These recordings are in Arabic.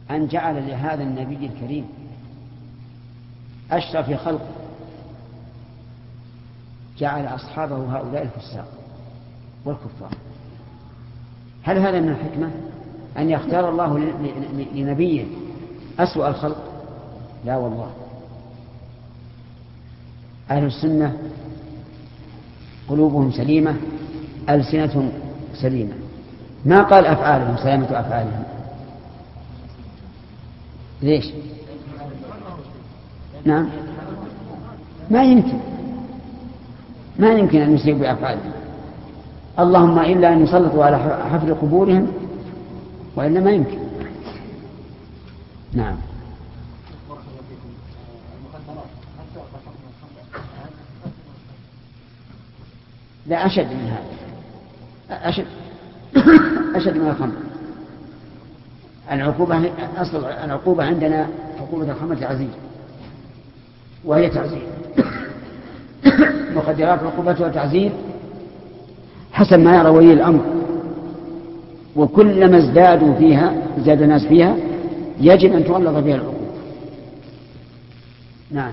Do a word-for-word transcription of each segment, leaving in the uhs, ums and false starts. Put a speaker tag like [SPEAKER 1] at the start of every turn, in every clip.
[SPEAKER 1] أن جعل لهذا النبي الكريم أشرف خلقه جعل أصحابه هؤلاء الفساق والكفار. هل هذا من الحكمة أن يختار الله لنبيه أسوأ الخلق؟ لا والله. أهل السنة قلوبهم سليمة، ألسنتهم سليمة. ما قال أفعالهم سلامة أفعالهم. ليش؟ نعم، ما يمكن ما يمكن أن يسيء بأفعالهم، اللهم إلا أن يسلطوا على حفر قبورهم، وإلا ما يمكن. نعم. لا، أشد من هذا، أشد أشد من الخمر. العقوبة أصل العقوبة عندنا عقوبة الخمر تعزير، وهي تعزير. مخدرات عقوبتها تعزير حسب ما يرى ولي الأمر، وكلما ازدادوا فيها ازداد الناس فيها يجب أن تغلظ بها العقوبة. نعم.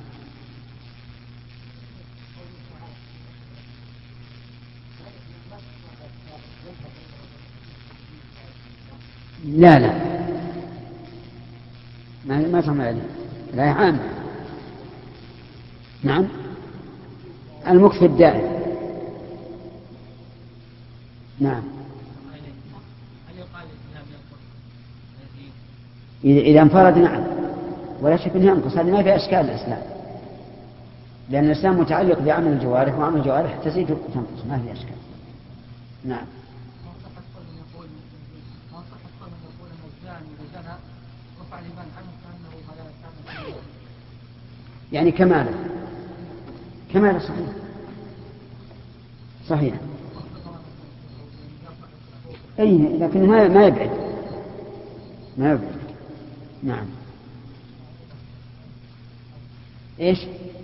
[SPEAKER 1] لا لا ما ما سمع عليه، لا يعام. نعم، المكث الدائم. نعم. إذا انفرد نعم، ولا شك أنه ينقص. هذه ما في أشكال الإسلام، لأن الإسلام متعلق بعمل الجوارح، وعمل الجوارح تزيد وتنقص، ما في أشكال. نعم. يعني كماله كماله صحيح صحيح أي، لكن ما ما يبعد ما يبعد. نعم. إيش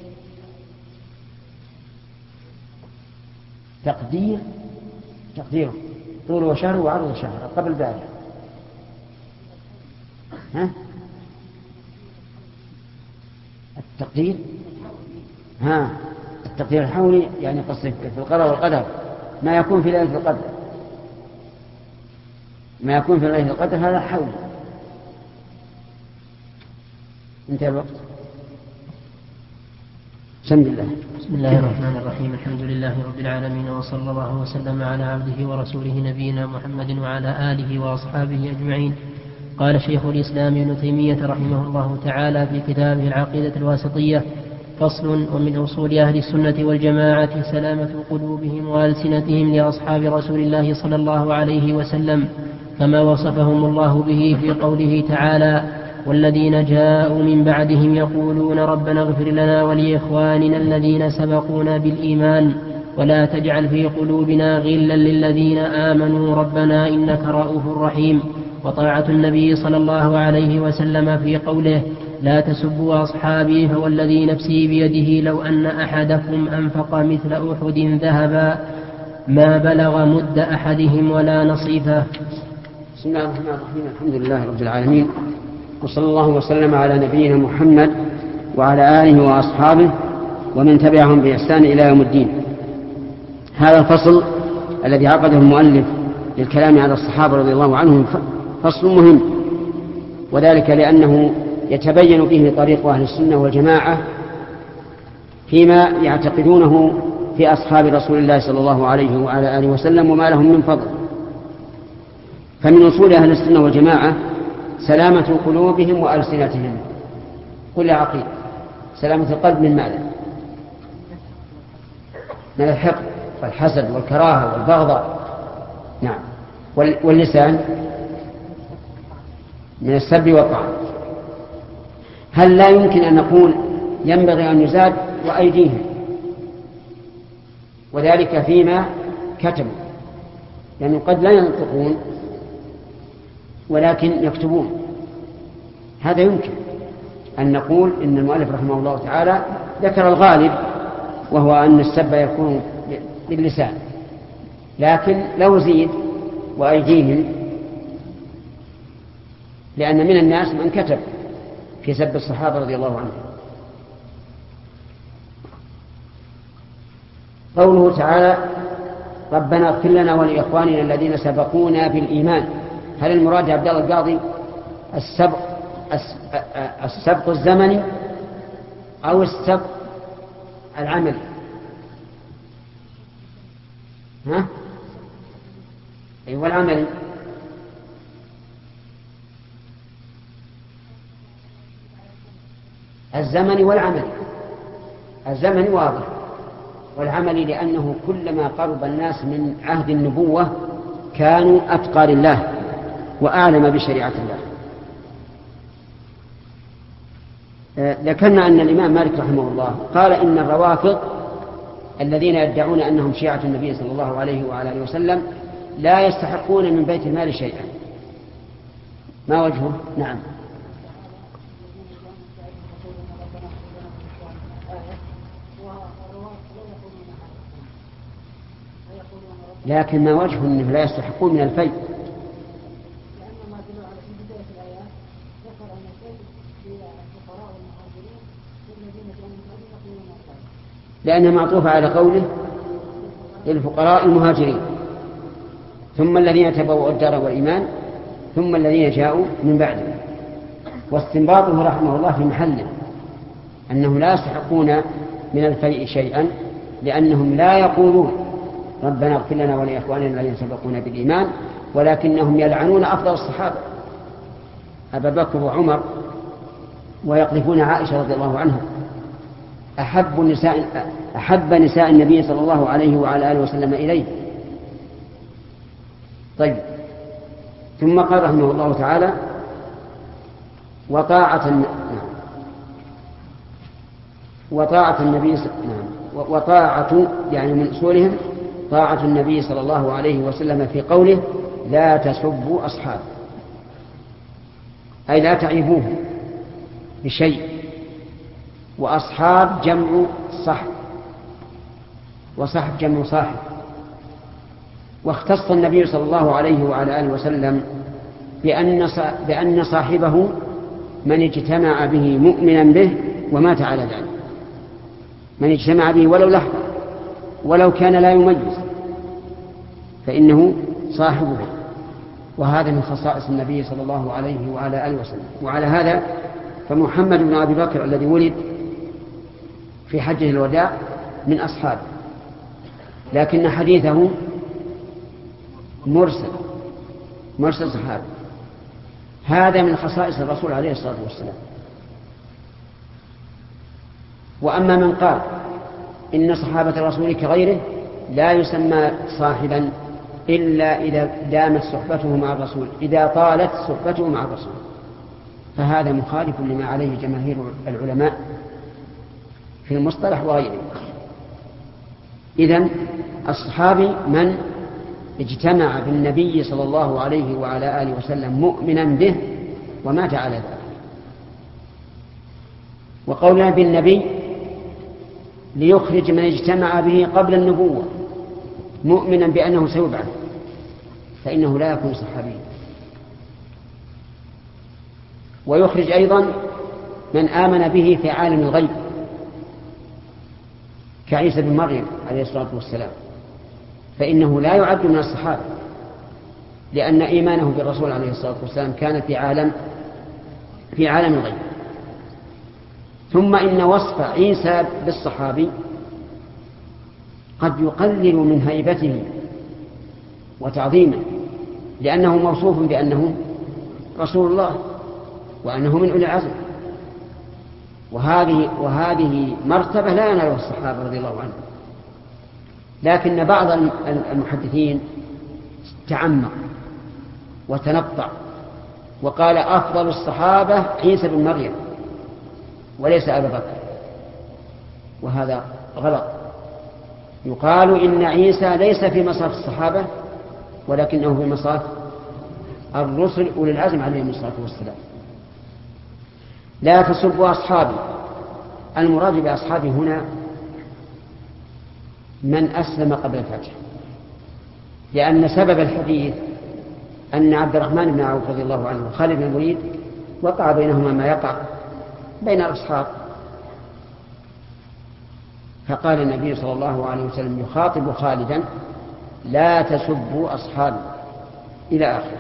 [SPEAKER 1] تقدير؟ تقديره طول وشهر وعرض شهر قبل ذلك. ها التقدير ها التقدير الحولي، يعني قصد في القضاء والقدر ما يكون في ليلة القدر، ما يكون في ليلة القدر هذا حولي. انتهى الوقت. بسم الله.
[SPEAKER 2] بسم الله الرحمن الرحيم. الحمد لله رب العالمين، وصلى الله وسلم على عبده ورسوله نبينا محمد وعلى آله وأصحابه أجمعين. قال شيخ الإسلام ابن تيمية رحمه الله تعالى في كتابه العقيدة الواسطية: فصل. ومن أصول أهل السنة والجماعة سلامة قلوبهم وألسنتهم لأصحاب رسول الله صلى الله عليه وسلم، كما وصفهم الله به في قوله تعالى: والذين جاءوا من بعدهم يقولون ربنا اغفر لنا ولإخواننا الذين سبقونا بالإيمان ولا تجعل في قلوبنا غلا للذين آمنوا ربنا إنك رؤوف رحيم. وطاعة النبي صلى الله عليه وسلم في قوله: لا تسبوا أصحابي فوالذي نفسي بيده لو أن أحدكم أنفق مثل أحد ذهبا ما بلغ مد أحدهم ولا نصيفه.
[SPEAKER 1] بسم الله الرحمن الرحيم. الحمد لله رب العالمين، وصلى الله وسلم على نبينا محمد وعلى آله وأصحابه ومن تبعهم بإحسان إلى يوم الدين. هذا الفصل الذي عقده المؤلف للكلام على الصحابة رضي الله عنهم فصل مهم، وذلك لأنه يتبين به طريق أهل السنة والجماعة فيما يعتقدونه في أصحاب رسول الله صلى الله عليه وعلى آله وسلم وما لهم من فضل. فمن أصول أهل السنة والجماعة سلامة قلوبهم وألسنتهم. كل عقيد سلامة القلب من ماذا؟ من الحقد والحسد والكراهة والبغضاء. نعم. واللسان من السب والطعن. هل لا يمكن أن نقول ينبغي أن يزاد وأيديهم، وذلك فيما كتبوا، لأنه قد لا ينطقون ولكن يكتبون. هذا يمكن أن نقول إن المؤلف رحمه الله تعالى ذكر الغالب، وهو أن السب يكون باللسان، لكن لو زيد وأيديهم لأن من الناس من كتب في سب الصحابة رضي الله عنهم. قوله تعالى ربنا اغفر لنا ولإخواننا الذين سبقونا بالإيمان، هل المراد يا عبد الله القاضي السبق السبق الزمني أو السبق العملي؟ ها؟ أيوة العملي. الزمني والعملي. الزمني واضح، والعملي لأنه كلما قرب الناس من عهد النبوة كانوا أتقى لله وأعلم بشريعة الله. ذكرنا أن الإمام مالك رحمه الله قال إن الروافض الذين يدعون أنهم شيعة النبي صلى الله عليه وعلى آله وسلم لا يستحقون من بيت المال شيئا. ما وجهه؟ نعم. لكن ما وجه أنه لا يستحقون من الفيء؟ لأنها معطوفة على قوله للفقراء المهاجرين ثم الذين تبوأوا الدار والإيمان ثم الذين جاءوا من بعدهم. واستنباطه رحمه الله في محله أنهم لا يستحقون من الفيء شيئا، لأنهم لا يقولون ربنا اغفر لنا ولإخواننا الذين سبقونا بالإيمان، ولكنهم يلعنون أفضل الصحابة أبا بكر وعمر، ويقذفون عائشة رضي الله عنها أحب نساء أحب نساء النبي صلى الله عليه وعلى آله وسلم إليه. طيب، ثم قال رحمه الله تعالى وطاعة نعم وطاعة النبي نعم وطاعة يعني من أصولهم طاعة النبي صلى الله عليه وسلم في قوله لا تسبوا أصحاب، أي لا تعيبوهم بشيء. وأصحاب جمع صحب، وصحب جمع صاحب. واختص النبي صلى الله عليه وعلى آله وسلم بأن بأن صاحبه من اجتمع به مؤمنا به ومات على ذلك، من اجتمع به ولو لحظة ولو كان لا يميز فإنه صاحبه. وهذا من خصائص النبي صلى الله عليه وعلى آله وسلم. وعلى هذا فمحمد بن أبي بكر الذي ولد في حجة الوداع من أصحابه، لكن حديثه مرسل مرسل صحابي. هذا من خصائص الرسول عليه الصلاة والسلام. وأما من قال إن صحابة الرسول كغيره لا يسمى صاحبا إلا إذا دامت صحبته مع الرسول، إذا طالت صحبته مع الرسول، فهذا مخالف لما عليه جماهير العلماء في المصطلح وغيره. إذن الصحابي من اجتمع بالنبي صلى الله عليه وعلى آله وسلم مؤمنا به ومات على ذلك. وقولنا بالنبي ليخرج من اجتمع به قبل النبوة مؤمنا بأنه سيبعث، فإنه لا يكون صحابيا. ويخرج أيضا من آمن به في عالم الغيب كعيسى بن مريم عليه الصلاة والسلام، فإنه لا يعد من الصحابة، لأن إيمانه بالرسول عليه الصلاة والسلام كان في عالم في عالم الغيب. ثم إن وصف عيسى بالصحابي قد يقلل من هيبته وتعظيمه، لأنه موصوف بأنه رسول الله وأنه من أولي العزم، وهذه وهذه مرتبة لا ينالها الصحابة رضي الله عنهم. لكن بعض المحدثين تعمق وتنطع وقال أفضل الصحابة عيسى بن مريم وليس أبا بكر، وهذا غلط. يقال إن عيسى ليس في مصاف الصحابة ولكنه في مصاف الرسل أولي العزم عليهم الصلاة والسلام. لا تسبوا أصحابي، المراد بأصحابي هنا من أسلم قبل الفتح، لأن سبب الحديث أن عبد الرحمن بن عوف رضي الله عنه وخالد بن الوليد وقع بينهما ما يقع بين الأصحاب، فقال النبي صلى الله عليه وسلم يخاطب خالدا: لا تسبوا أصحابي، إلى آخره.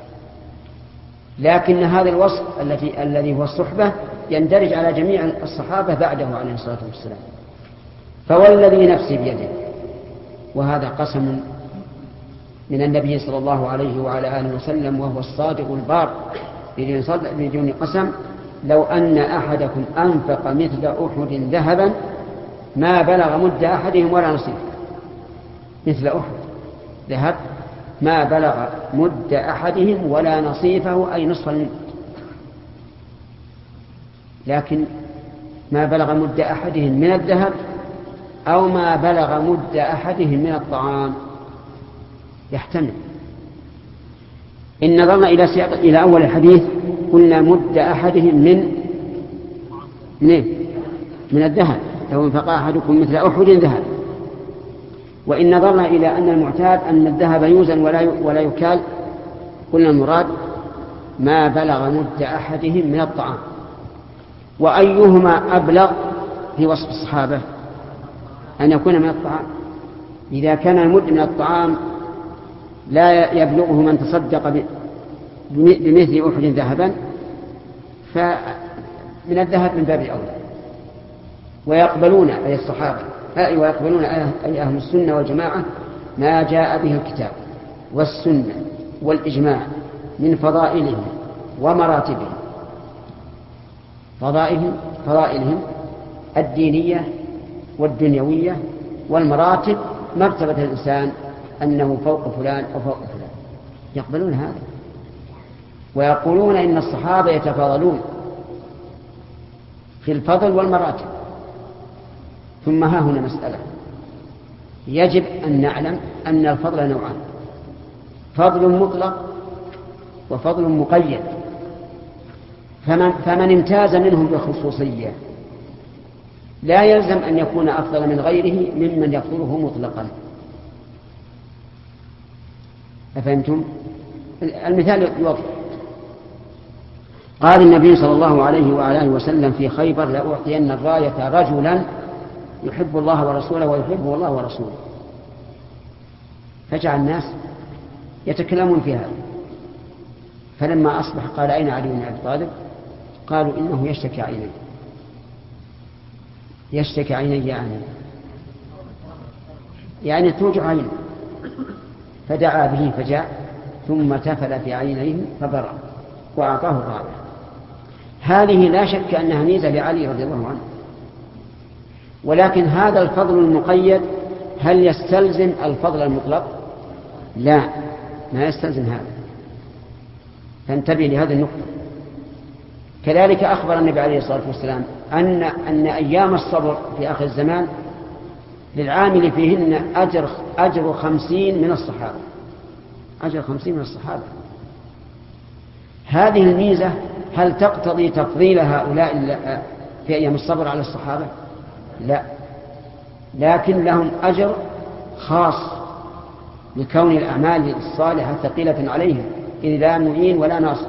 [SPEAKER 1] لكن هذا الوصف الذي الذي هو الصحبة يندرج على جميع الصحابة بعده عليه الصلاة والسلام. فوالذي نفسي بيده، وهذا قسم من النبي صلى الله عليه وعلى آله وسلم وهو الصادق البار بدون قسم: لو أن أحدكم أنفق مثل أحد ذهبا ما بلغ مد أحدهم ولا نصيفه. مثل أحد ذهب ما بلغ مد أحدهم ولا نصيفه، أي نصف المد. لكن ما بلغ مد أحدهم من الذهب أو ما بلغ مد أحدهم من الطعام يحتمل. إن نظرنا إلى سياق إلى أول الحديث قلنا مد أحدهم من من من الذهب، لو انفق أحدكم مثل أحد ذهب. وإن نظرنا إلى أن المعتاد أن الذهب يوزن ولا ولا يكال، قلنا المراد ما بلغ مد أحدهم من الطعام. وأيهما أبلغ في وصف الصحابة؟ أن يكون من الطعام. إذا كان المد من الطعام لا يبلغه من تصدق بمثل أحد ذهبا، فمن الذهب من باب أولى. ويقبلون أي الصحابة ويقبلون أي أهل السنة والجماعة ما جاء به الكتاب والسنة والإجماع من فضائلهم ومراتبهم. فضائلهم فضائلهم الدينية والدنيوية، والمراتب مرتبة الإنسان أنه فوق فلان أو فوق فلان. يقبلون هذا ويقولون إن الصحابة يتفاضلون في الفضل والمراتب. ثم ها هنا مسألة يجب أن نعلم أن الفضل نوعان: فضل مطلق وفضل مقيد. فمن, فمن امتاز منهم بخصوصية لا يلزم أن يكون أفضل من غيره ممن يفضله مطلقا. أفهمتم؟ المثال يوضح. قال النبي صلى الله عليه وآله وسلم في خيبر: لأعطين الراية رجلا يحب الله ورسوله ويحبه الله ورسوله. فجعل الناس يتكلمون في هذا. فلما أصبح قال: أين علي بن أبي طالب؟ قالوا: إنه يشتكي عيني يشتكي عيني يعني يعني توجع عينه. فدعا به فجاء ثم تفل في عينيه فبرأ وأعطاه الراية. هذه لا شك أنها ميزة لعلي رضي الله عنه. ولكن هذا الفضل المقيد هل يستلزم الفضل المطلق؟ لا، ما يستلزم هذا. فانتبه لهذه النقطة. كذلك أخبر النبي عليه الصلاة والسلام أن أن أيام الصبر في آخر الزمان للعامل فيهن أجر أجر خمسين من الصحابة. أجر خمسين من الصحابة. هذه الميزة هل تقتضي تفضيل هؤلاء في أيام الصبر على الصحابة؟ لا، لكن لهم أجر خاص لكون الأعمال الصالحة ثقيلة عليهم، إذ لا معين ولا ناصر.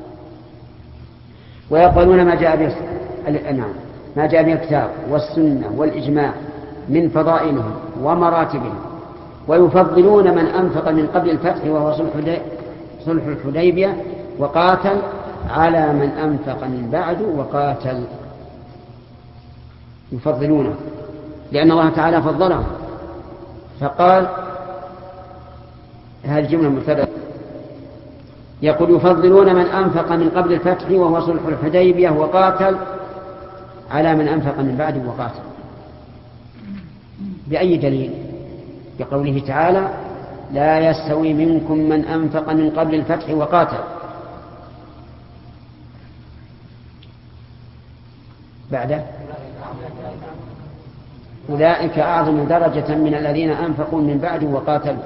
[SPEAKER 1] ويقبلون ما جاء به الأنعام ما جاء به الكتاب والسنة والإجماع من فضائلهم ومراتبهم. ويفضلون من أنفق من قبل الفتح وهو صلح الحديبية وقاتل على من أنفق من بعد وقاتل. يفضلونه لأن الله تعالى فضلهم. فقال هذه الجملة المبتدأ يقول: يفضلون من أنفق من قبل الفتح وهو صلح الحديبية وقاتل على من أنفق من بعد وقاتل. بأي دليل؟ بقوله تعالى: لا يستوي منكم من أنفق من قبل الفتح وقاتل. بعد أولئك أعظم درجة من الذين أنفقوا من بعد وقاتلوا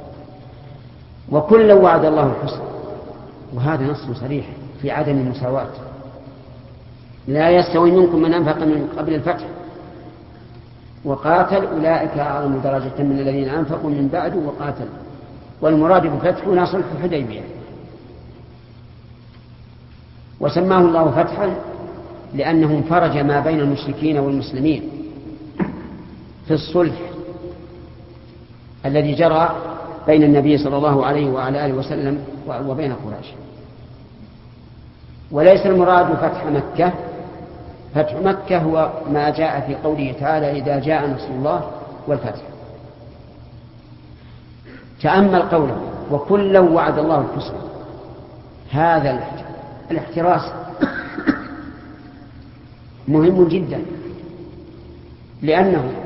[SPEAKER 1] وكلا وعد الله الحسنى. وهذا نص صريح في عدم المساواة. لا يستوي منكم من أنفق من قبل الفتح وقاتل أولئك أعظم درجة من الذين أنفقوا من بعد وقاتل. والمراد بفتح هنا صلح الحديبية. وسماه الله فتحا لأنه انفرج ما بين المشركين والمسلمين في الصلح الذي جرى بين النبي صلى الله عليه وعلى آله وسلم وبين قريش. وليس المراد فتح مكة. فتح مكة هو ما جاء في قوله تعالى إذا جاء نصر الله والفتح. تأمل قوله وكلا وعد الله الحسنى. هذا الاحتراس مهم جدا، لأنه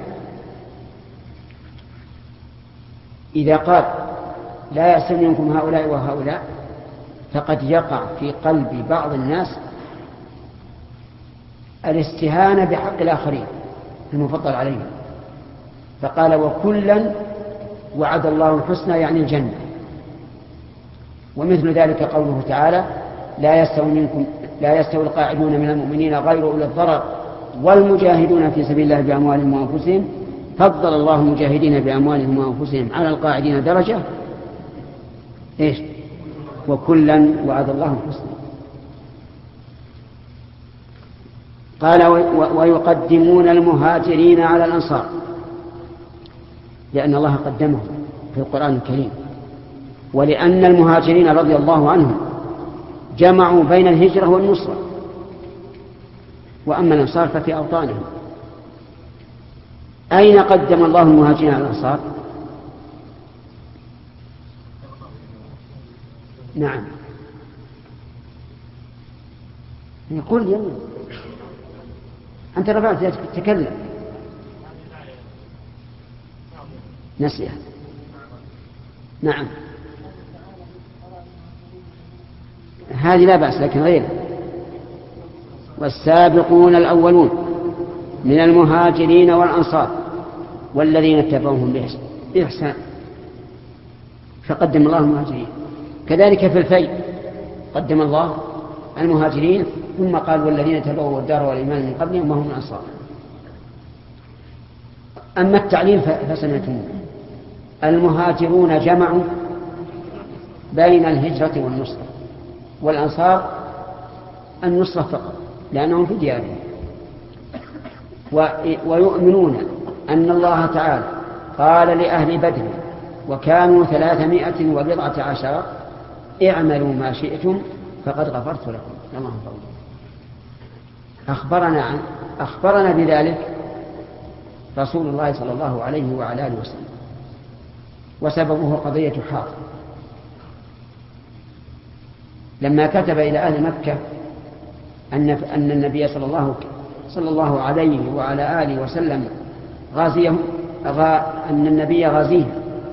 [SPEAKER 1] إذا قال لا يستوي منكم هؤلاء وهؤلاء فقد يقع في قلب بعض الناس الاستهانة بحق الآخرين المفضل عليهم، فقال وكلا وعد الله الحسنى يعني الجنة. ومثل ذلك قوله تعالى لا يستوي منكم لا يستوي القاعدون من المؤمنين غير أولي الضرر والمجاهدون في سبيل الله بأموالهم وأنفسهم فضل الله المجاهدين بأموالهم وأنفسهم على القاعدين درجة إيش وكلا وعد الله الحسنى. قال ويقدمون المهاجرين على الأنصار لأن الله قدمهم في القرآن الكريم، ولأن المهاجرين رضي الله عنهم جمعوا بين الهجرة والنصرة، وأما الأنصار ففي أوطانهم. أين قدم الله المهاجرين على الأنصار؟ نعم يقول يلا أنت رفعت تتكلم نسيها. نعم هذه لا بأس لكن غيره. والسابقون الأولون من المهاجرين والأنصار والذين اتبعوهم بإحسان فقدم الله المهاجرين. كذلك في الفيء قدم الله المهاجرين ثم قال والذين تبعوا الدار والإيمان من قبلهم وهم الأنصار. أما التعليل فسنتم المهاجرون جمعوا بين الهجرة والنصرة، والأنصار النصرة فقط لأنهم في ديارهم. ويؤمنون أن الله تعالى قال لأهل بدر وكانوا ثلاثمائة وبضعة عشر اعملوا ما شئتم فقد غفرت لكم. الله فضل. أخبرنا عن أخبرنا بذلك رسول الله صلى الله عليه وعلى آله وسلم، وسببه قضية حاطب لما كتب إلى أهل مكة أن أن النبي صلى الله صلى الله عليه وعلى آله وسلم غازيهم أن النبي غازيه،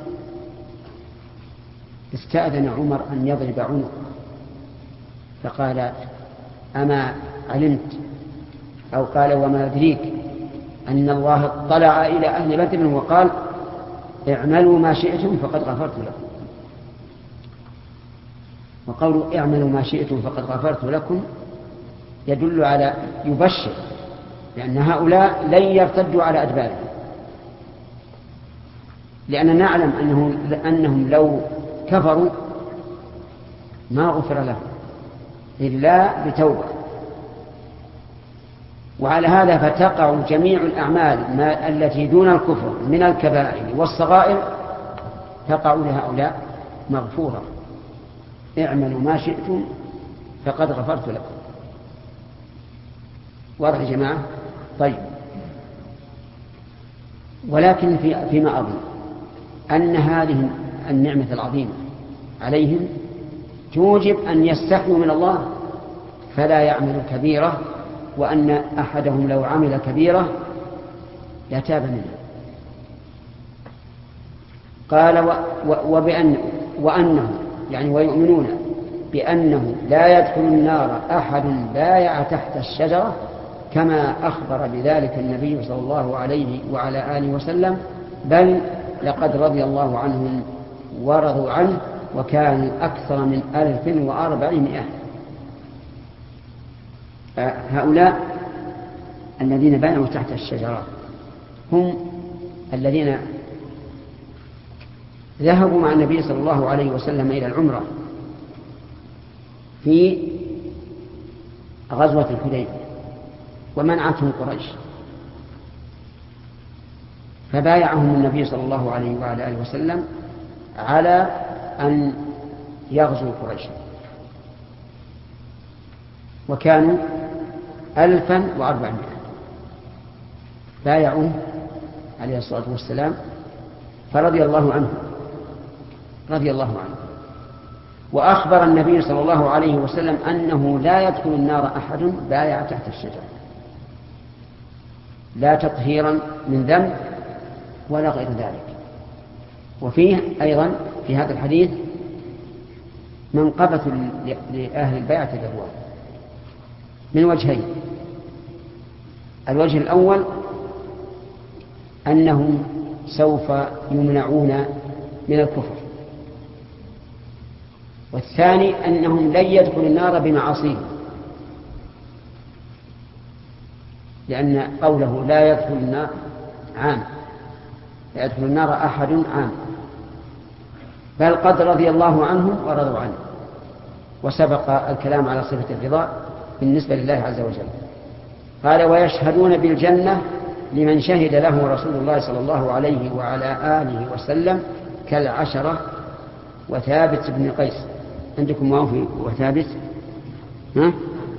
[SPEAKER 1] استأذن عمر أن يضرب عنقه فقال أما علمت أو قال وما أدريك أن الله اطلع إلى أهل بدر وقال اعملوا ما شئتم فقد غفرت لكم. وقولوا اعملوا ما شئتم فقد غفرت لكم يدل على يبشر لأن هؤلاء لن يرتدوا على أدبارهم، لأننا نعلم أنهم, أنهم لو كفروا ما غفر لهم إلا بتوبة. وعلى هذا فتقع جميع الأعمال التي دون الكفر من الكبائر والصغائر تقع لهؤلاء مغفورة. اعملوا ما شئتم فقد غفرت لكم. واضح يا جماعة؟ طيب ولكن في فيما أظن أن هذه النعمة العظيمة عليهم توجب أن يستحيوا من الله فلا يعملوا كبيرة، وأن أحدهم لو عمل كبيرة لتاب منه. قال وبأن وأنه يعني ويؤمنون بأنه لا يدخل النار أحد بايع تحت الشجرة كما أخبر بذلك النبي صلى الله عليه وعلى آله وسلم، بل لقد رضي الله عنهم ورضوا عنه وكانوا أكثر من ألف وأربعمائة. هؤلاء الذين بايعوا تحت الشجرة هم الذين ذهبوا مع النبي صلى الله عليه وسلم إلى العمرة في غزوة الحديبية ومنعتهم قريش، فبايعهم النبي صلى الله عليه وعلى آله وسلم على أن يغزوا قريشا، وكانوا ألفا وأربعمائة. بايعوه عليه الصلاة والسلام فرضي الله عنه رضي الله عنه وأخبر النبي صلى الله عليه وسلم أنه لا يدخل النار أحد بايع تحت الشجرة، لا تطهيرا من ذنب ولا غير ذلك. وفيه أيضا في هذا الحديث منقبة لأهل البيعة الرضوان من وجهين. الوجه الأول أنهم سوف يمنعون من الكفر، والثاني أنهم لن يدخلوا النار بمعاصيهم، لأن قوله لا يدخل النار عام، لا يدخل النار أحد عام، بل قد رضي الله عنهم ورضوا عنه، وسبق الكلام على صفة الرضا بالنسبة لله عز وجل. قال ويشهدون بالجنة لمن شهد له رسول الله صلى الله عليه وعلى آله وسلم كالعشرة وثابت بن قيس. عندكم واو وثابت؟ ها؟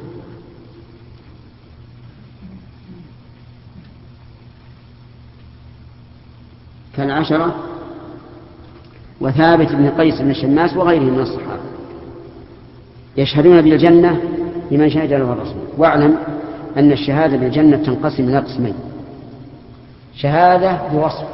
[SPEAKER 1] كالعشرة وثابت بن قيس بن الشماس وغيرهم من الصحابة يشهدون بالجنة لمن شهد له الرسول. واعلم أن الشهادة بالجنة تنقسم إلى قسمين: شهادة بوصف،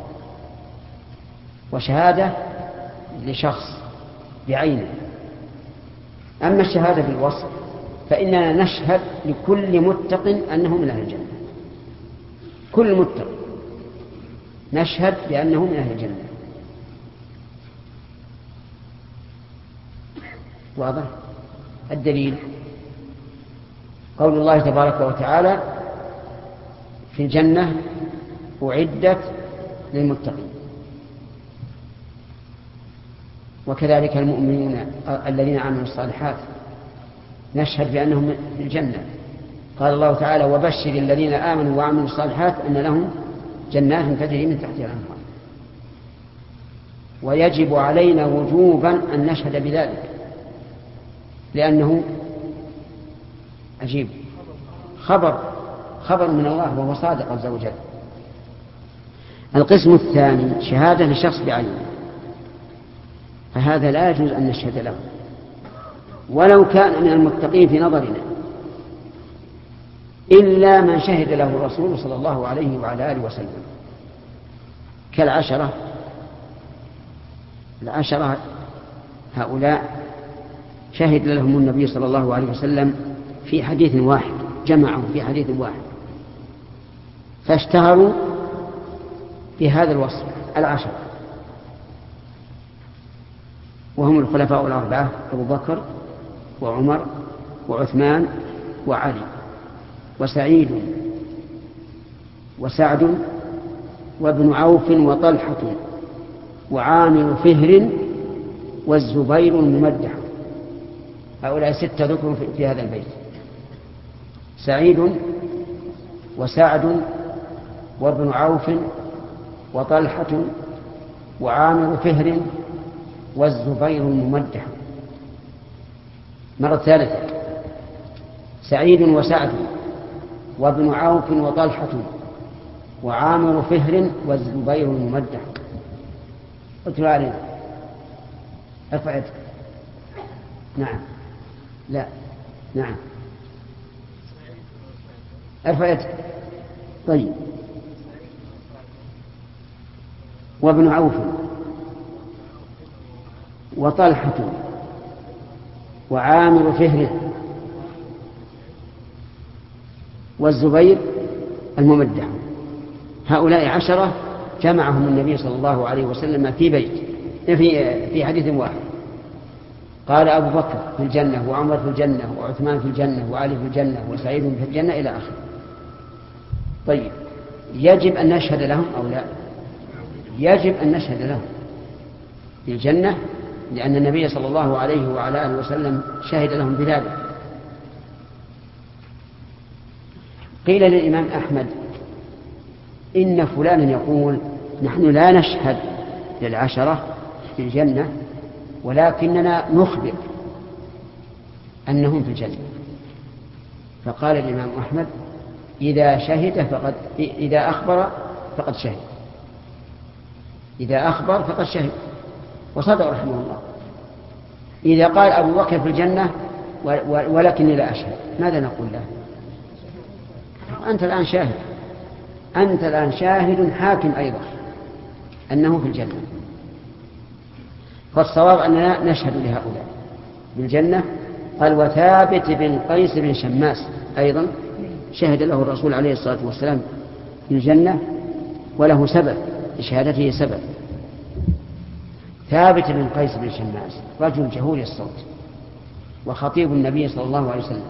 [SPEAKER 1] وشهادة لشخص بعينه. أما الشهادة بالوصف فإننا نشهد لكل متق أنه من أهل الجنة، كل متق نشهد بأنه من أهل الجنة. واضح؟ الدليل قول الله تبارك وتعالى في الجنة أعدت للمتقين، وكذلك المؤمنون الذين عملوا الصالحات نشهد بأنهم في الجنة. قال الله تعالى وبشر الذين آمنوا وعملوا الصالحات أن لهم جنات تجري من تحتها الأنهار. ويجب علينا وجوبا أن نشهد بذلك، لأنه عجيب خبر خبر من الله وهو صادق عز وجل. القسم الثاني شهادة لشخص بعينه، فهذا لا يجوز أن نشهد له ولو كان من المتقين في نظرنا، إلا من شهد له الرسول صلى الله عليه وعلى آله وسلم كالعشرة. العشرة هؤلاء شهد لهم النبي صلى الله عليه وسلم في حديث واحد، جمعهم في حديث واحد، فاشتهروا بهذا الوصف العشرة، وهم الخلفاء الأربعة أبو بكر وعمر وعثمان وعلي وسعيد وسعد وابن عوف وطلحة وعامر فهر والزبير الممدح. هؤلاء ستة ذكروا في هذا البيت: سعيد وسعد وابن عوف وطلحة وعامر فهر والزبير الممدح. مرة ثالثة: سعيد وسعد وابن عوف وطلحة وعامر فهر والزبير الممدح. اتلو علينا. ارفع يدك. نعم. لا. نعم. ارفع يدك. طيب. وابن عوف وطلحة وعامر فهر والزبير الممدح. هؤلاء عشرة جمعهم النبي صلى الله عليه وسلم في بيت في في حديث واحد. قال أبو بكر في الجنة وعمر في الجنة وعثمان في الجنة وعلي في الجنة وسعيد في الجنة إلى آخره. طيب، يجب أن نشهد لهم أو لا؟ يجب أن نشهد لهم، بالجنة، لأن النبي صلى الله عليه وعلى آله وسلم شهد لهم بذلك. قيل للإمام أحمد إن فلانا يقول نحن لا نشهد للعشرة في الجنة ولكننا نخبر أنهم في الجنة. فقال الإمام أحمد إذا شهد فقد إذا أخبر فقد شهد، إذا أخبر فقد شهد، وصدق رحمه الله. إذا قال أبو بكر في الجنة ولكني لا أشهد، ماذا نقول له؟ أنت الآن شاهد، أنت الآن شاهد حاكم أيضا أنه في الجنة. فالصواب أننا نشهد لهؤلاء بالجنة. قال وثابت بن قيس بن شماس أيضا شهد له الرسول عليه الصلاة والسلام بالجنة، وله سبب لشهادته سبب. ثابت بن قيس بن شماس رجل جهول الصوت وخطيب النبي صلى الله عليه وسلم.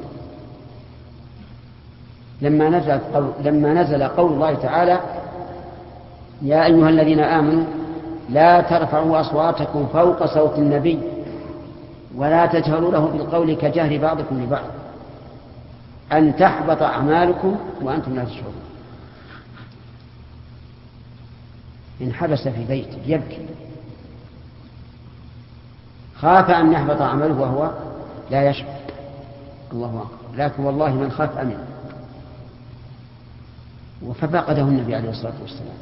[SPEAKER 1] لما نزل قول, لما نزل قول الله تعالى يا أيها الذين آمنوا لا ترفعوا أصواتكم فوق صوت النبي ولا تجهروا له بالقول كجهر بعضكم لبعض أن تحبط أعمالكم وأنتم لا تشعرون. انحبس في بيته يبكي، خاف أن يحبط عمله وهو لا يشعر. الله أكبر. لكن والله من خاف أمن. ففقده النبي عليه الصلاة والسلام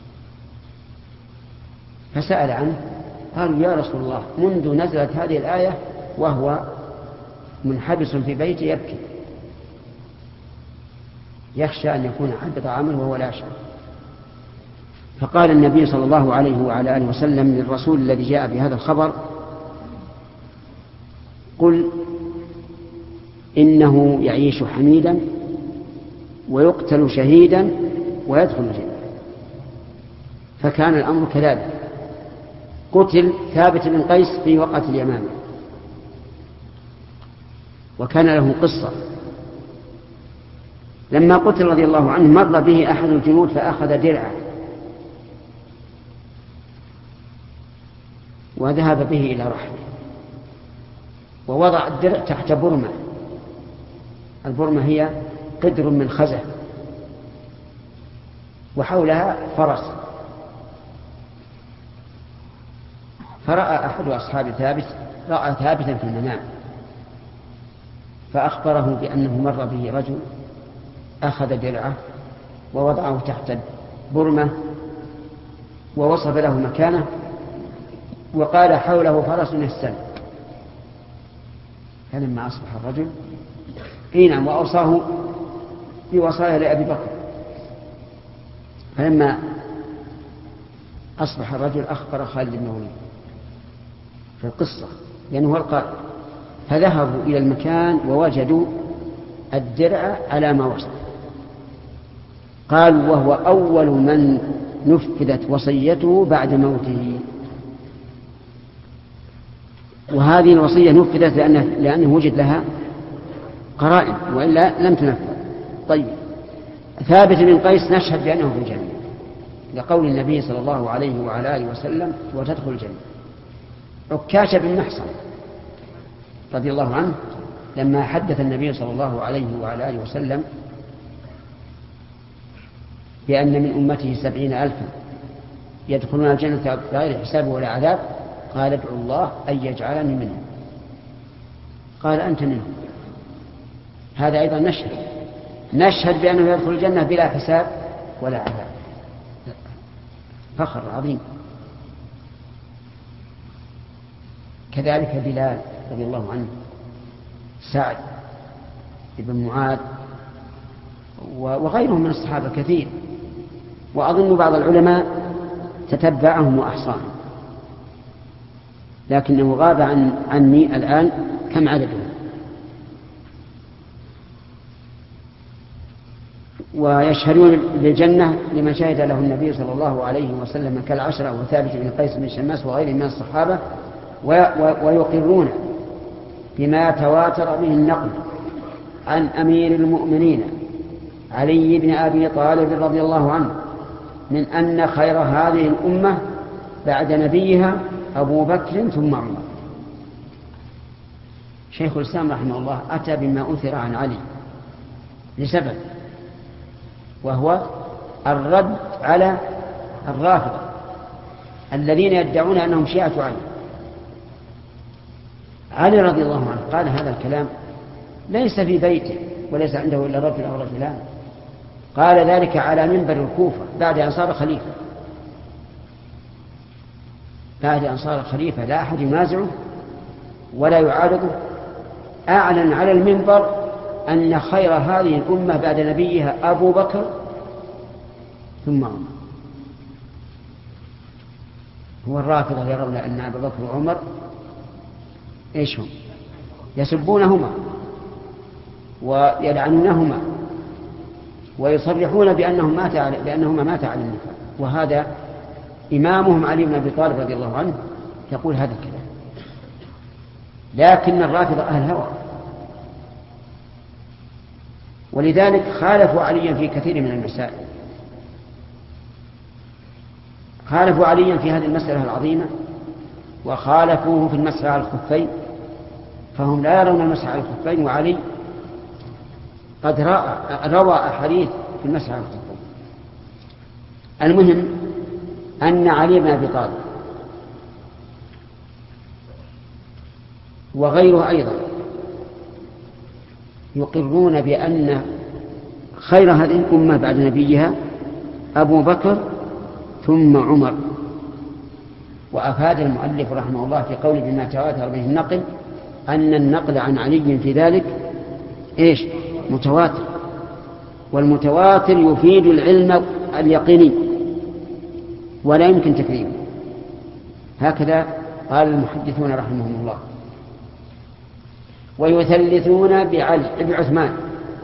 [SPEAKER 1] فسأل عنه، قالوا يا رسول الله منذ نزلت هذه الآية وهو منحبس في بيته يبكي، يخشى أن يكون حبط عمله وهو لا يشعر. فقال النبي صلى الله عليه وعلى آله وسلم للرسول الذي جاء بهذا الخبر قل إنه يعيش حميدا ويقتل شهيدا ويدخل الجنة. فكان الأمر كذلك. قتل ثابت بن قيس في وقعة اليمامة، وكان له قصة. لما قتل رضي الله عنه مر به أحد الجنود فأخذ درعه وذهب به إلى رحله ووضع الدرع تحت برمة. البرمة هي قدر من خزف وحولها فرس. فرأى أحد أصحاب ثابت رأى ثابتا في المنام فأخبره بأنه مر به رجل أخذ درعه ووضعه تحت برمة ووصف له مكانه وقال حوله فرس يستل. فلما أصبح الرجل حينا وأوصاه بوصايا لأبي بكر. فلما أصبح الرجل أخبر خالد بن الوليد في القصة لأنه هو القائد. فذهبوا إلى المكان ووجدوا الدرع على ما وصف. قالوا وهو أول من نفذت وصيته بعد موته. وهذه الوصية نفذت لأنه, لأنه وجد لها قرائن وإلا لم تنفذ. طيب ثابت بن قيس نشهد بأنه في الجنة لقول النبي صلى الله عليه وعلى آله وسلم وتدخل الجنة. عكاشة بن محصن رضي الله عنه لما حدث النبي صلى الله عليه وعلى آله وسلم بأن من أمته سبعين ألفا يدخلون الجنة بغير حساب ولا عذاب قال ادعو الله أن يجعلني منهم. قال أنت منهم. هذا أيضا نشهد نشهد بأنه يدخل الجنة بلا حساب ولا عذاب. فخر عظيم. كذلك بلال رضي الله عنه، سعد بن معاذ وغيرهم من الصحابة كثير، وأظن بعض العلماء تتبعهم وأحصاهم، لكنه غاب عن عني الآن كم عددهم. ويشهدون بالجنة لمن شهد له النبي صلى الله عليه وسلم كالعشرة وثابت بن قيس بن شماس وغيره من الصحابة، ويقرون بما تواتر به النقل عن أمير المؤمنين علي بن أبي طالب رضي الله عنه من أن خير هذه الأمة بعد نبيها أبو بكر ثم عمر. شيخ الإسلام رحمه الله أتى بما أثر عن علي لسبب، وهو الرد على الرافضة الذين يدعون أنهم شيعة علي. علي رضي الله عنه قال هذا الكلام ليس في بيته وليس عنده إلا رجل أو رجلان، قال ذلك على منبر الكوفة بعد أن صار خليفة، بعد أن صار خليفة لا أحد ينازعه ولا يعارضه، أعلن على المنبر أن خير هذه الأمة بعد نبيها أبو بكر ثم عمر. هو الرافضة يرون أن أبو بكر وعمر إيش هم؟ يسبونهما ويلعنونهما ويصرحون بأنهم مات على بأنهما مات على النفاق، وهذا إمامهم علي بن أبي طالب رضي الله عنه يقول هذا الكلام. لكن الرافضة أهل هوى، ولذلك خالفوا عليا في كثير من المسائل، خالفوا عليا في هذه المسألة العظيمة، وخالفوه في المسح على الخفين، فهم لا يرون المسح على الخفين، وعلي قد روى أحاديث في المسح على الخفين. المهم أن علي بن أبي طالب وغيره أيضا يقرون بأن خير هذه الأمة بعد نبيها أبو بكر ثم عمر. وأفاد المؤلف رحمه الله في قوله بما تواتر به النقل أن النقل عن علي في ذلك إيش؟ متواتر، والمتواتر يفيد العلم اليقيني ولا يمكن تكذيبه. هكذا قال المحدثون رحمهم الله. ويثلثون بعلي بعثمان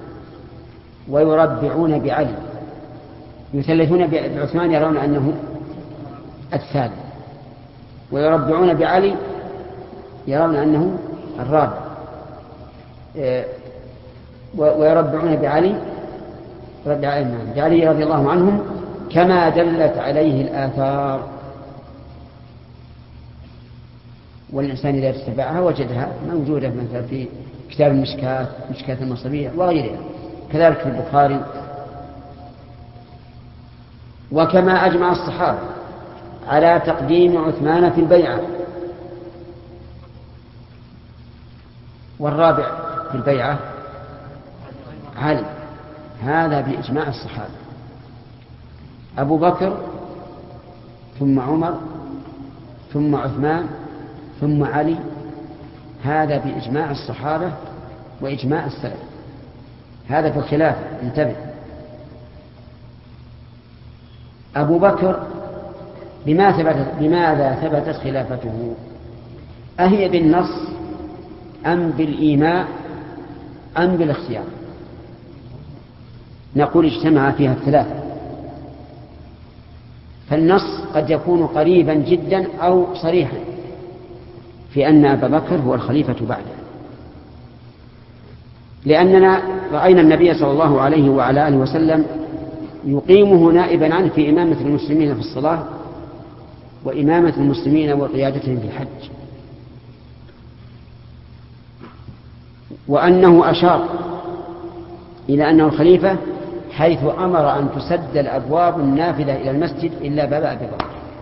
[SPEAKER 1] ويربعون بعلي. يثلثون بعثمان يرون أنه الثالث، ويربعون بعلي يرون أنه الرابع، ويربعون بعلي بعلي رضي الله عنهم كما دلت عليه الآثار. والإنسان إذا اتبعها وجدها موجودة مثلا في كتاب المشكاة، مشكاة المصابيح وغيرها، كذلك في البخاري. وكما أجمع الصحابة على تقديم عثمان في البيعة، والرابع في البيعة علي، هذا بإجماع الصحابة. أبو بكر ثم عمر ثم عثمان ثم علي، هذا بإجماع الصحابة وإجماع السلف. هذا في الخلافة، انتبه. أبو بكر بما ثبتت بماذا ثبتت خلافته؟ أهي بالنص أم بالإيماء أم بالاختيار؟ نقول اجتمع فيها الثلاثة. فالنص قد يكون قريبا جدا أو صريحا في أن أبا بكر هو الخليفة بعده، لأننا رأينا النبي صلى الله عليه وعلى آله وسلم يقيمه نائبا عنه في إمامة المسلمين في الصلاة وإمامة المسلمين وقيادتهم في الحج، وأنه أشار إلى أنه الخليفة حيث أمر أن تسد الأبواب النافذة إلى المسجد إلا باب أبي بكر،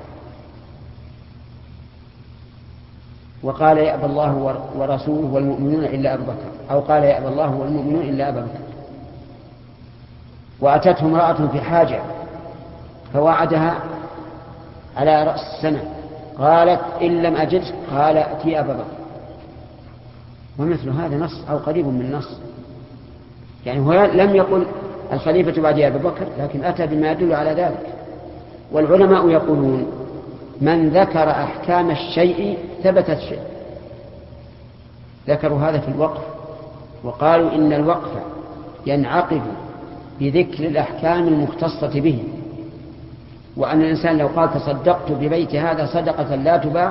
[SPEAKER 1] وقال يأبى الله ورسوله والمؤمنون إلا أبو بكر، أو قال يأبى الله والمؤمنون إلا أبا بكر. وأتته امرأة في حاجة فوعدها على رأس السنة، قالت إن لم أجد قال أتي أبا بكر. ومثل هذا نص أو قريب من نص، يعني هو لم يقل الخليفة بعد أبي بكر، لكن أتى بما يدل على ذلك. والعلماء يقولون من ذكر أحكام الشيء ثبت الشيء. ذكروا هذا في الوقف، وقالوا إن الوقف ينعقد بذكر الأحكام المختصة به، وأن الإنسان لو قال تصدقت ببيت هذا صدقة لا تباع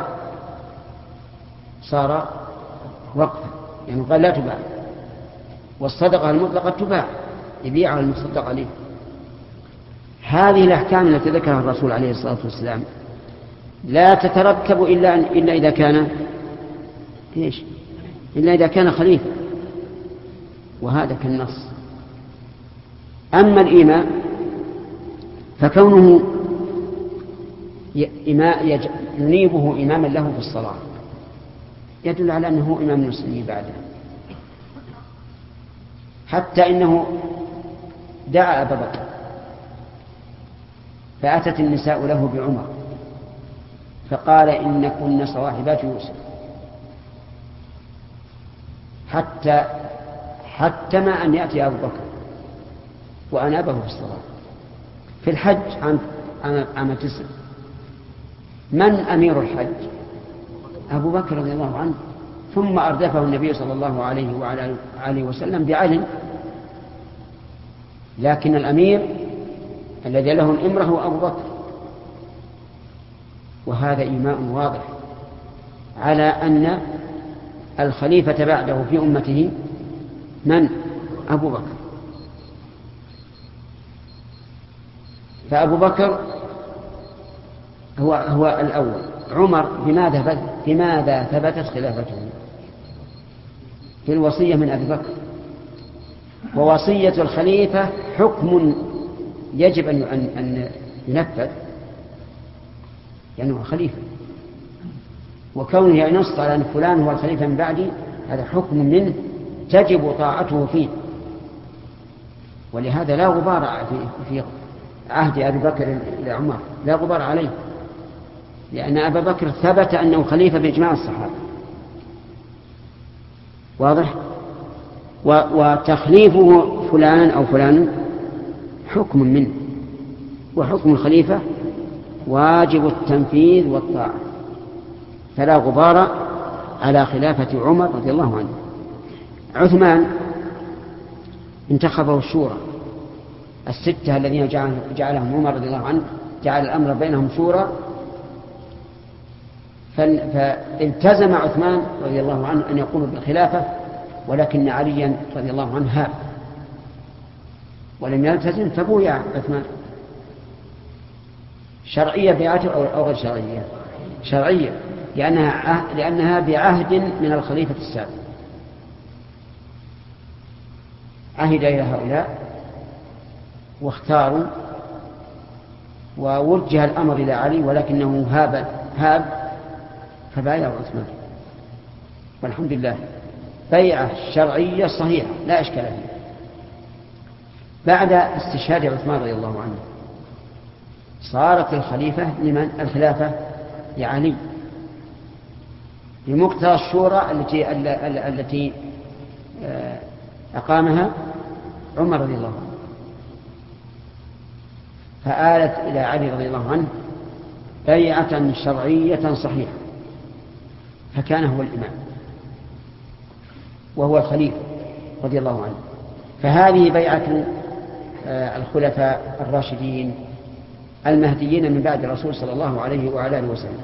[SPEAKER 1] صار وقفا، يعني قال لا تباع، والصدقة المطلقة تباع يبيعها المتصدق عليه. هذه الأحكام التي ذكرها الرسول عليه الصلاة والسلام لا تترتب إلا, إلا إذا كان إيش؟ إلا إذا كان خليفة، وهذا كالنص. أما الإمام فكونه ينيبه إماما له في الصلاة يدل على أنه إمام المسلمين بعده. حتى إنه دعا أبا بكر فأتت النساء له بعمر فقال إن كن صواحبات يوسف، حتى حتى ما أن يأتي أبو بكر وأنابه في الصلاة. في الحج عام عام تسع من أمير الحج؟ أبو بكر رضي الله عنه، ثم أردفه النبي صلى الله عليه وعلى آله وسلم بعلي، لكن الأمير الذي له الإمرة هو أبو بكر. وهذا إيماء واضح على أن الخليفة بعده في أمته من؟ أبو بكر. فأبو بكر هو, هو الأول. عمر بماذا, بماذا ثبتت خلافته؟ في الوصية من أبي بكر، ووصية الخليفة حكم يجب أن, أن ينفذ لأنه يعني خليفة، وكونه ينص على أن فلان هو الخليفة من بعدي هذا حكم منه تجب طاعته فيه. ولهذا لا غبار في عهد أبي بكر إلى عمر، لا غبار عليه، لأن أبا بكر ثبت أنه خليفة بإجماع الصحابة. واضح؟ وتخليفه فلان أو فلان حكم منه، وحكم الخليفة واجب التنفيذ والطاعة، فلا غبار على خلافة عمر رضي الله عنه. عثمان انتخبه الشورى الستة الذين جعلهم عمر رضي الله عنه، جعل الأمر بينهم شورى، فالتزم عثمان رضي الله عنه أن يقوم بالخلافة، ولكن عليا رضي الله عنه هاب ولم يلتزم فبويع عثمان. شرعية بيعته أو غير شرعية؟ شرعية، لأنها, لأنها بعهد من الخليفة السابق، عهد إلى هؤلاء واختاروا ووجه الأمر إلى علي، ولكنه هاب, هاب فبايع عثمان. والحمد لله بيعة شرعية صحيحة لا إشكال فيها. بعد استشهاد عثمان رضي الله عنه صارت الخليفة لمن؟ الخلافة لعلي بمقتضى الشورى التي التي أقامها عمر رضي الله عنه، فآلت إلى علي رضي الله عنه بيعة شرعية صحيحة، فكان هو الإمام وهو الخليفة رضي الله عنه. فهذه بيعة الخلفاء الراشدين المهديين من بعد الرسول صلى الله عليه وعلى آله وسلم.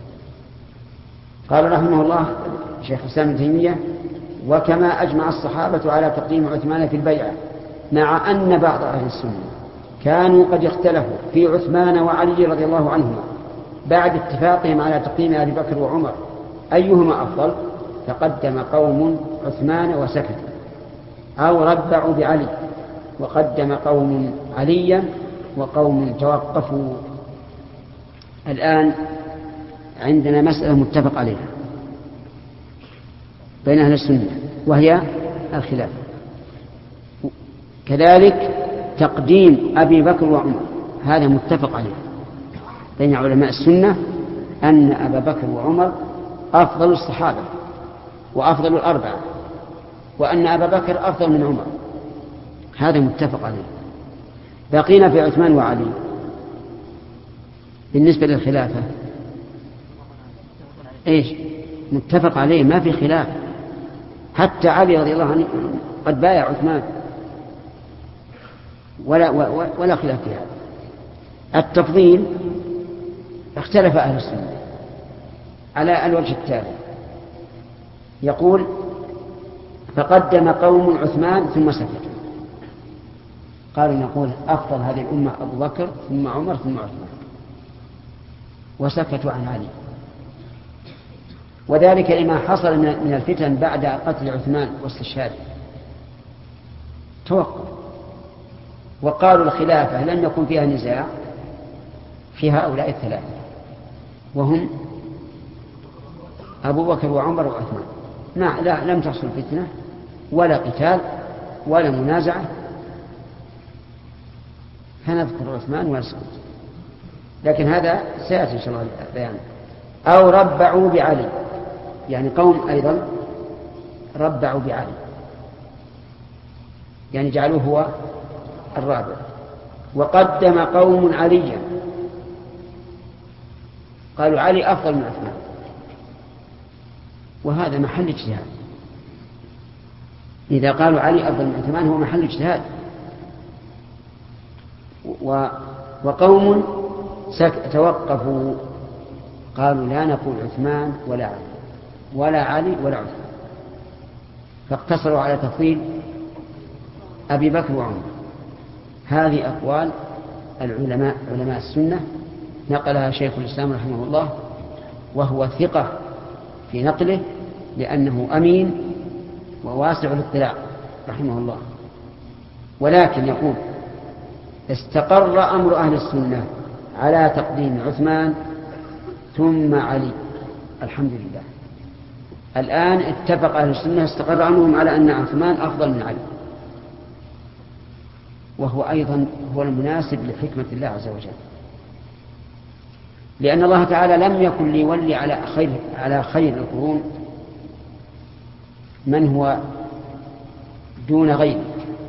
[SPEAKER 1] قال رحمه الله شيخ الإسلام ابن تيمية: وكما أجمع الصحابة على تقديم عثمان في البيعة، مع أن بعض أهل السنة كانوا قد اختلفوا في عثمان وعلي رضي الله عنهما بعد اتفاقهم على تقديم أبي بكر وعمر أيهما أفضل، فقدم قوم عثمان وسكتوا، أو ربعوا بعلي، وقدم قوم عليا وقوم توقفوا. الآن عندنا مسألة متفق عليها بين أهل السنة وهي الخلافة، كذلك تقديم أبي بكر وعمر هذا متفق عليه بين علماء السنة أن أبا بكر وعمر أفضل الصحابة وأفضل الأربعة، وأن أبا بكر أفضل من عمر، هذا متفق عليه. بقينا في عثمان وعلي. بالنسبة للخلافة إيش؟ متفق عليه ما في خلاف، حتى علي رضي الله عنه قد بايع عثمان ولا, ولا خلاف في هذا. التفضيل اختلف أهل السنة على الوجه التالي: يقول فقدم قوم عثمان ثم سكتوا، قالوا نقول أفضل هذه الأمة أبو بكر ثم عمر ثم عثمان. وسكتوا عن علي، وذلك لما حصل من الفتن بعد قتل عثمان واستشهاده. توقف وقالوا الخلافة لن يكون فيها نزاع في هؤلاء الثلاثة، وهم أبو بكر وعمر وعثمان. لا, لا لم تحصل فتنة ولا قتال ولا منازعة، فنذكر عثمان ونسكت. لكن هذا سيأتي إن شاء الله البيان. أو ربعوا بعلي، يعني قوم أيضا ربعوا بعلي، يعني جعلوه هو الرابع. وقدم قوم عليا، قالوا علي أفضل من عثمان، وهذا محل اجتهاد. إذا قالوا علي أفضل من عثمان هو محل اجتهاد. وقوم توقفوا قالوا لا نقول عثمان ولا علي ولا علي ولا عثمان، فاقتصروا على تفضيل أبي بكر وعمر. هذه أقوال العلماء علماء السنة نقلها شيخ الإسلام رحمه الله، وهو ثقة في نقله لأنه أمين وواسع الاطلاع رحمه الله. ولكن يقول استقر أمر أهل السنة على تقديم عثمان ثم علي، الحمد لله. الآن اتفق أهل السنة استقر أمرهم على أن عثمان أفضل من علي، وهو أيضا هو المناسب لحكمة الله عز وجل، لأن الله تعالى لم يكن ليولي على خير على خير القرون من هو دون غيره.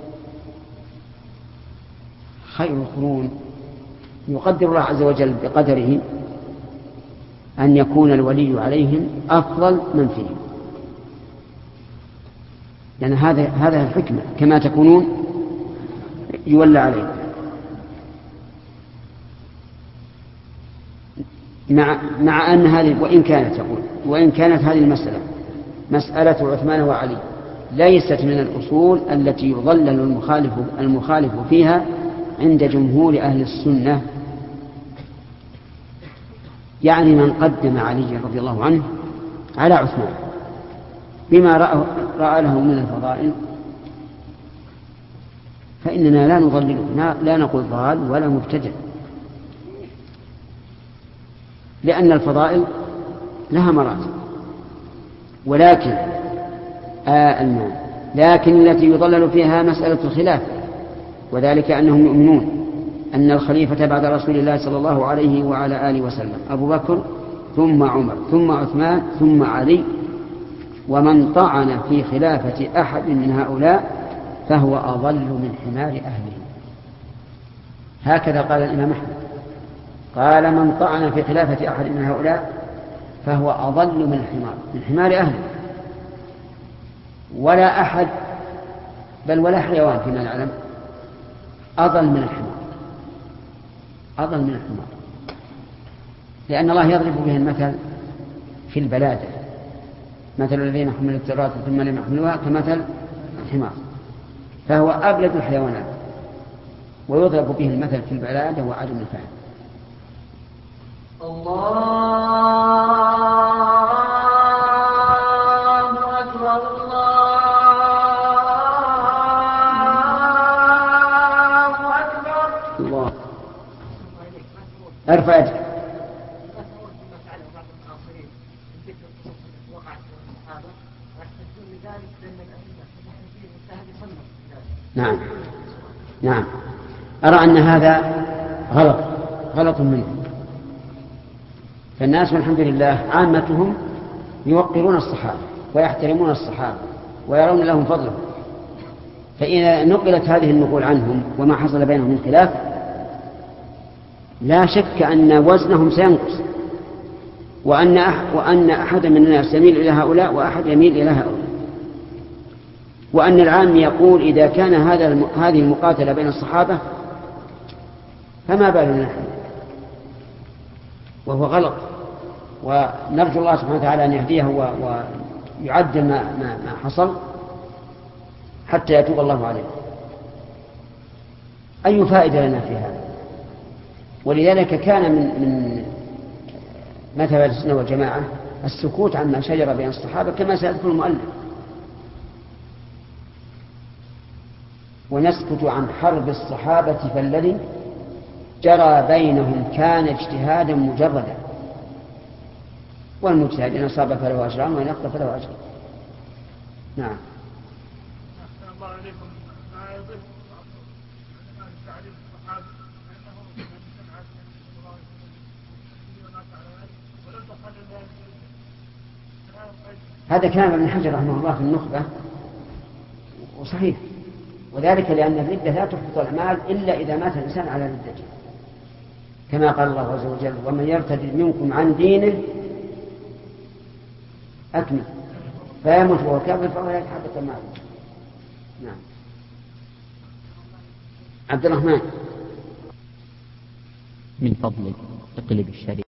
[SPEAKER 1] خير القرون يقدر الله عز وجل بقدره أن يكون الولي عليهم أفضل من فيهم، يعني هذا هذا الحكمة، كما تكونون يولى عليكم. مع مع أن هذه وإن كانت يقول وإن كانت هذه المسألة مسألة عثمان وعلي ليست من الأصول التي يضلل المخالف المخالف فيها عند جمهور أهل السنة، يعني من قدم علي رضي الله عنه على عثمان بما رأى, رأى له من الفضائل، فإننا لا نضلله، لا نقول ضال ولا مبتدع، لأن الفضائل لها مراتب. ولكن آه المال لكن التي يضلل فيها مسألة الخلاف، وذلك أنهم يؤمنون أن الخليفة بعد رسول الله صلى الله عليه وعلى آله وسلم أبو بكر ثم عمر ثم عثمان ثم علي، ومن طعن في خلافة أحد من هؤلاء فهو أضل من حمار أهله. هكذا قال الإمام أحمد، قال من طعن في خلافة أحد من هؤلاء فهو أضل من الحمار من حمار أهله. ولا أحد بل ولا حيوان فيما نعلم أضل من الحمار، أضل من الحمار، لأن الله يضرب به المثل في البلادة، مثل الذين حملوا التوراة ثم لم يحملوها كمثل الحمار، فهو أبلد الحيوانات، ويضرب به المثل في البلادة وعدم الفهم.
[SPEAKER 3] الله أكبر الله أكبر.
[SPEAKER 1] الله ارفع يدك. نعم نعم أرى أن هذا غلط غلط منه. فالناس والحمد لله عامتهم يوقرون الصحابة ويحترمون الصحابة ويرون لهم فضلا، فإذا نقلت هذه النقول عنهم وما حصل بينهم من خلاف لا شك أن وزنهم سينقص، وأن وأن أحد من الناس يميل إلى هؤلاء وأحد يميل إلى هؤلاء، وأن العام يقول إذا كان هذا هذه المقاتلة بين الصحابة فما بالنا نحن، وهو غلط. ونرجو الله سبحانه وتعالى أن يهديه ويعدل ما, ما, ما حصل حتى يتوب الله عليه. أي فائدة لنا في هذا؟ ولذلك كان من, من مذهب السنة والجماعة السكوت عما شجر بين الصحابة كما سيذكر المؤلف، ونسكت عن حرب الصحابة فالذي جرى بينهم كان اجتهادا مجردا، والمجتهد إن أصاب فله أجران وإن أخطأ فله أجر. نعم.
[SPEAKER 3] أحسن الله عليكم. ما يضيف عن تعريف الصحابة أنه من سمعة الله وما تعالى ولم تخل الله.
[SPEAKER 1] هذا كلام ابن حجر رحمه الله في النخبة وصحيح، وذلك لأن الردة لا تحبط الأعمال إلا إذا مات الإنسان على ردته، كما قال الله عز وجل: ومن يرتد منكم عن دينه أكمل فيموت وهو كافر فأولئك حبط أعماله. نعم. عبد الرحمن.
[SPEAKER 4] من فضلك اقلب الشريعة.